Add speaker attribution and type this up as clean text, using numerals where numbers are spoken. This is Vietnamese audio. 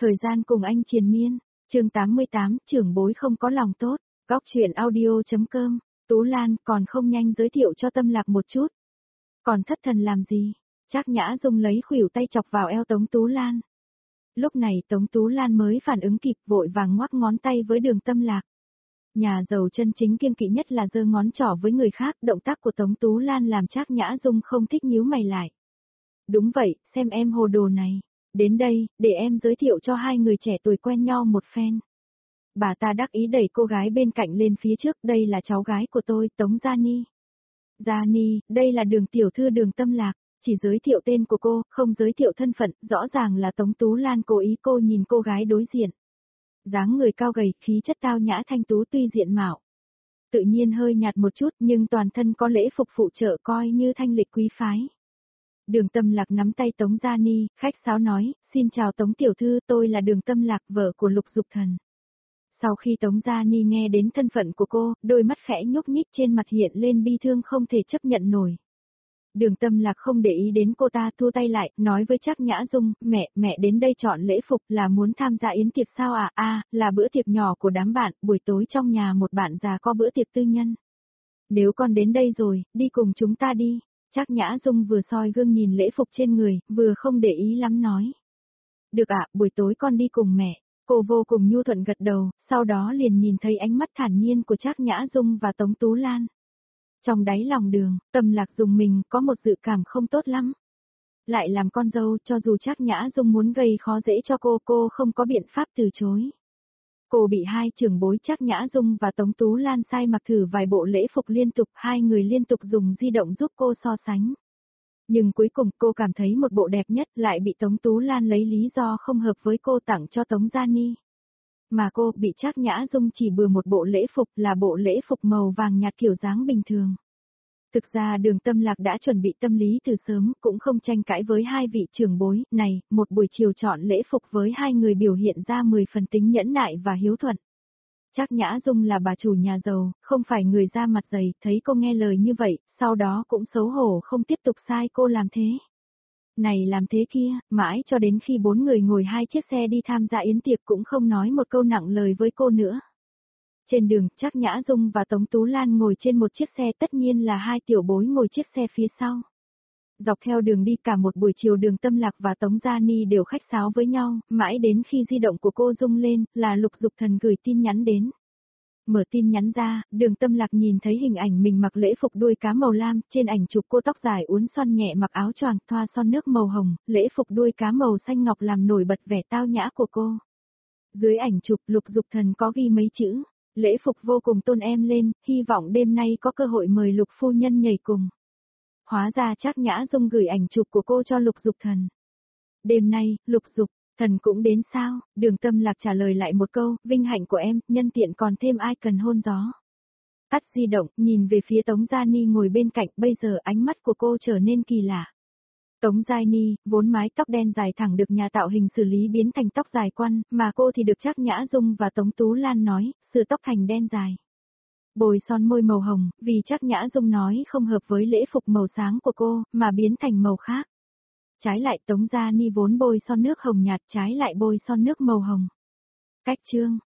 Speaker 1: Thời gian cùng anh triền miên, chương 88, trưởng bối không có lòng tốt, góc chuyện audio.com, Tú Lan còn không nhanh giới thiệu cho Tâm Lạc một chút. Còn thất thần làm gì? Trác Nhã Dung lấy khuỷu tay chọc vào eo Tống Tú Lan. Lúc này Tống Tú Lan mới phản ứng kịp vội vàng ngoắc ngón tay với Đường Tâm Lạc. Nhà giàu chân chính kiêng kỵ nhất là giơ ngón trỏ với người khác, động tác của Tống Tú Lan làm Trác Nhã Dung không thích nhíu mày lại. Đúng vậy, xem em hồ đồ này. Đến đây, để em giới thiệu cho hai người trẻ tuổi quen nhau một phen. Bà ta đắc ý đẩy cô gái bên cạnh lên phía trước, đây là cháu gái của tôi, Tống Gia Ni. Gia Ni, đây là Đường tiểu thư Đường Tâm Lạc, chỉ giới thiệu tên của cô, không giới thiệu thân phận, rõ ràng là Tống Tú Lan cố ý cô nhìn cô gái đối diện. Dáng người cao gầy, khí chất tao nhã thanh tú tuy diện mạo. Tự nhiên hơi nhạt một chút nhưng toàn thân có lễ phục phụ trợ coi như thanh lịch quý phái. Đường Tâm Lạc nắm tay Tống Gia Ni, khách sáo nói, xin chào Tống tiểu thư, tôi là Đường Tâm Lạc, vợ của Lục Dục Thần. Sau khi Tống Gia Ni nghe đến thân phận của cô, đôi mắt khẽ nhúc nhích trên mặt hiện lên bi thương không thể chấp nhận nổi. Đường Tâm Lạc không để ý đến cô ta, thua tay lại, nói với Trác Nhã Dung, mẹ đến đây chọn lễ phục là muốn tham gia yến tiệc sao à? Là bữa tiệc nhỏ của đám bạn, buổi tối trong nhà một bạn già có bữa tiệc tư nhân. Nếu con đến đây rồi, đi cùng chúng ta đi. Trác Nhã Dung vừa soi gương nhìn lễ phục trên người, vừa không để ý lắm nói. Được ạ, buổi tối con đi cùng mẹ. Cô vô cùng nhu thuận gật đầu, sau đó liền nhìn thấy ánh mắt thản nhiên của Trác Nhã Dung và Tống Tú Lan. Trong đáy lòng Đường, Tâm Lạc dùng mình có một dự cảm không tốt lắm. Lại làm con dâu, cho dù Trác Nhã Dung muốn gây khó dễ cho cô không có biện pháp từ chối. Cô bị hai trưởng bối Trác Nhã Dung và Tống Tú Lan sai mặc thử vài bộ lễ phục liên tục, hai người liên tục dùng di động giúp cô so sánh. Nhưng cuối cùng cô cảm thấy một bộ đẹp nhất lại bị Tống Tú Lan lấy lý do không hợp với cô tặng cho Tống Gia Ni. Mà cô bị Trác Nhã Dung chỉ bừa một bộ lễ phục là bộ lễ phục màu vàng nhạt kiểu dáng bình thường. Thực ra Đường Tâm Lạc đã chuẩn bị tâm lý từ sớm, cũng không tranh cãi với hai vị trưởng bối, này, một buổi chiều chọn lễ phục với hai người biểu hiện ra 10 phần tính nhẫn nại và hiếu thuận. Trác Nhã Dung là bà chủ nhà giàu, không phải người da mặt dày, thấy cô nghe lời như vậy, sau đó cũng xấu hổ không tiếp tục sai cô làm thế. Này làm thế kia, mãi cho đến khi bốn người ngồi hai chiếc xe đi tham gia yến tiệc cũng không nói một câu nặng lời với cô nữa. Trên đường, Trác Nhã Dung và Tống Tú Lan ngồi trên một chiếc xe, tất nhiên là hai tiểu bối ngồi chiếc xe phía sau. Dọc theo đường đi cả một buổi chiều Đường Tâm Lạc và Tống Gia Ni đều khách sáo với nhau, mãi đến khi di động của cô rung lên, là Lục Dục Thần gửi tin nhắn đến. Mở tin nhắn ra, Đường Tâm Lạc nhìn thấy hình ảnh mình mặc lễ phục đuôi cá màu lam, trên ảnh chụp cô tóc dài uốn xoăn nhẹ mặc áo choàng thoa son nước màu hồng, lễ phục đuôi cá màu xanh ngọc làm nổi bật vẻ tao nhã của cô. Dưới ảnh chụp Lục Dục Thần có ghi mấy chữ, lễ phục vô cùng tôn em lên, hy vọng đêm nay có cơ hội mời Lục phu nhân nhảy cùng. Hóa ra Trác Nhã Dung gửi ảnh chụp của cô cho Lục Dục Thần. Đêm nay, Lục Dục Thần cũng đến sao? Đường Tâm Lạc trả lời lại một câu, vinh hạnh của em, nhân tiện còn thêm ai cần hôn gió. Tắt di động, nhìn về phía Tống Gia Ni ngồi bên cạnh, bây giờ ánh mắt của cô trở nên kỳ lạ. Tống Gia Ni, vốn mái tóc đen dài thẳng được nhà tạo hình xử lý biến thành tóc dài quăn, mà cô thì được Trác Nhã Dung và Tống Tú Lan nói, sửa tóc thành đen dài. Bồi son môi màu hồng, vì Trác Nhã Dung nói không hợp với lễ phục màu sáng của cô, mà biến thành màu khác. Trái lại Tống Gia Ni vốn bôi son nước hồng nhạt, trái lại bôi son nước màu hồng. Cách chương,